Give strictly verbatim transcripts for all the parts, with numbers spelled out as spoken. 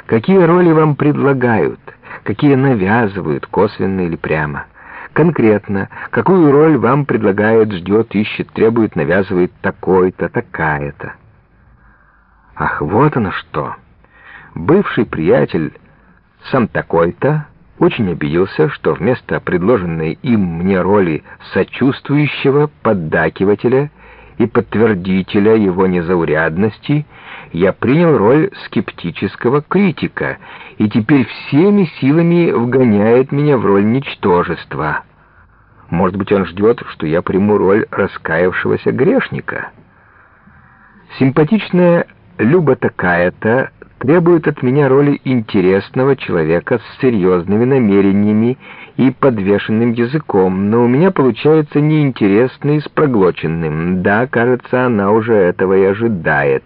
Какие роли вам предлагают, какие навязывают, косвенно или прямо. Конкретно, какую роль вам предлагает, ждет, ищет, требует, навязывает такой-то, такая-то. Ах, вот оно что! Бывший приятель, сам такой-то, очень обиделся, что вместо предложенной им мне роли сочувствующего поддакивателя и подтвердителя его незаурядности я принял роль скептического критика и теперь всеми силами вгоняет меня в роль ничтожества. Может быть, он ждет, что я приму роль раскаявшегося грешника? Симпатичная Люба такая-то требует от меня роли интересного человека с серьезными намерениями и подвешенным языком, но у меня получается неинтересный с проглоченным. Да, кажется, она уже этого и ожидает.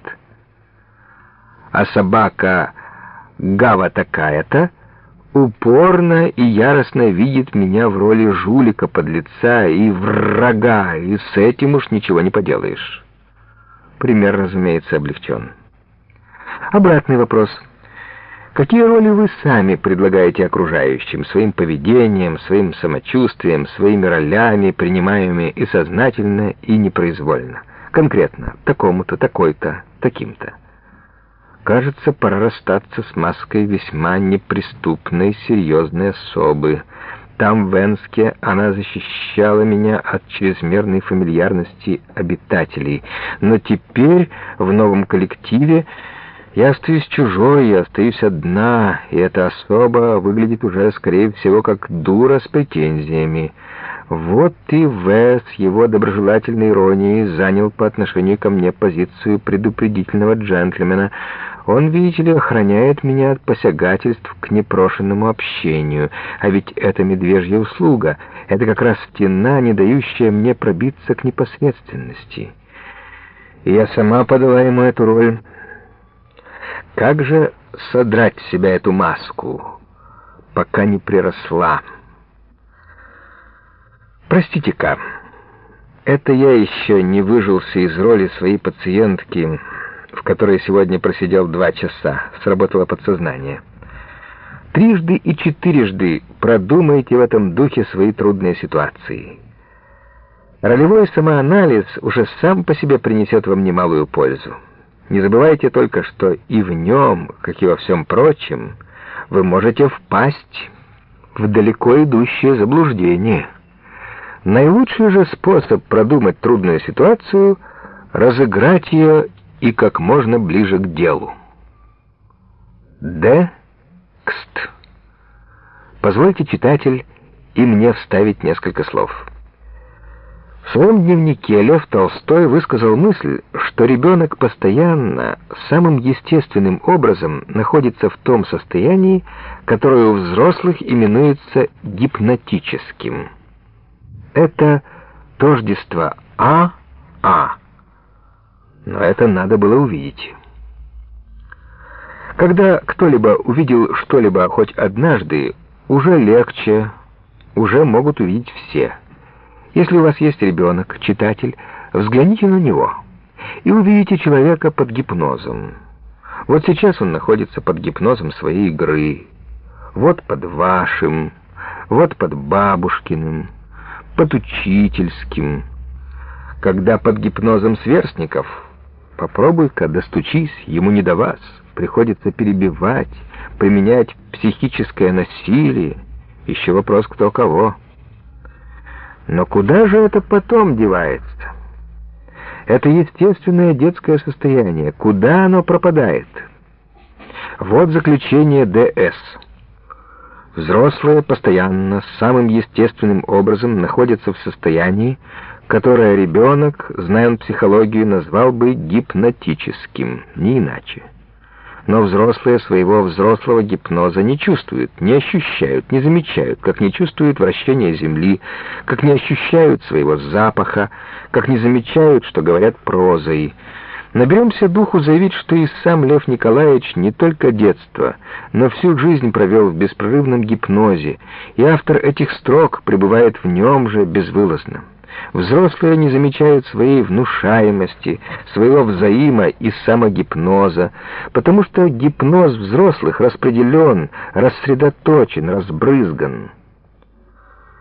А собака Гава такая-то упорно и яростно видит меня в роли жулика, подлеца и врага, и с этим уж ничего не поделаешь. Пример, разумеется, облегчен. Обратный вопрос. Какие роли вы сами предлагаете окружающим, своим поведением, своим самочувствием, своими ролями, принимаемыми и сознательно, и непроизвольно? Конкретно, такому-то, такой-то, таким-то. Кажется, пора расстаться с маской весьма неприступной, серьезной особы. Там, в Энске, она защищала меня от чрезмерной фамильярности обитателей. Но теперь, в новом коллективе, я остаюсь чужой, я остаюсь одна, и эта особа выглядит уже, скорее всего, как дура с претензиями. Вот и В с его доброжелательной иронией занял по отношению ко мне позицию предупредительного джентльмена. Он, видите ли, охраняет меня от посягательств к непрошенному общению, а ведь это медвежья услуга, это как раз стена, не дающая мне пробиться к непосредственности. И я сама подала ему эту роль. Как же содрать с себя эту маску, пока не приросла? Простите-ка, это я еще не выжился из роли своей пациентки, в которой сегодня просидел два часа, сработало подсознание. Трижды и четырежды продумайте в этом духе свои трудные ситуации. Ролевой самоанализ уже сам по себе принесет вам немалую пользу. Не забывайте только, что и в нем, как и во всем прочем, вы можете впасть в далеко идущее заблуждение. Наилучший же способ продумать трудную ситуацию — разыграть ее и как можно ближе к делу. Д. Кст. Позвольте, читатель, и мне вставить несколько слов. В своем дневнике Лев Толстой высказал мысль, что ребенок постоянно, самым естественным образом находится в том состоянии, которое у взрослых именуется гипнотическим. Это тождество А-А. Но это надо было увидеть. Когда кто-либо увидел что-либо хоть однажды, уже легче, уже могут увидеть все. Если у вас есть ребенок, читатель, взгляните на него и увидите человека под гипнозом. Вот сейчас он находится под гипнозом своей игры, вот под вашим, вот под бабушкиным, под учительским. Когда под гипнозом сверстников, попробуй-ка достучись, ему не до вас, приходится перебивать, применять психическое насилие, еще вопрос кто кого. Но куда же это потом девается? Это естественное детское состояние. Куда оно пропадает? Вот заключение Д С. Взрослые постоянно, самым естественным образом находятся в состоянии, которое ребенок, зная он психологию, назвал бы гипнотическим, не иначе. Но взрослые своего взрослого гипноза не чувствуют, не ощущают, не замечают, как не чувствуют вращения Земли, как не ощущают своего запаха, как не замечают, что говорят прозой. Наберемся духу заявить, что и сам Лев Николаевич не только детство, но всю жизнь провел в беспрерывном гипнозе, и автор этих строк пребывает в нем же безвылазно. Взрослые не замечают своей внушаемости, своего взаимо- и самогипноза, потому что гипноз взрослых распределен, рассредоточен, разбрызган.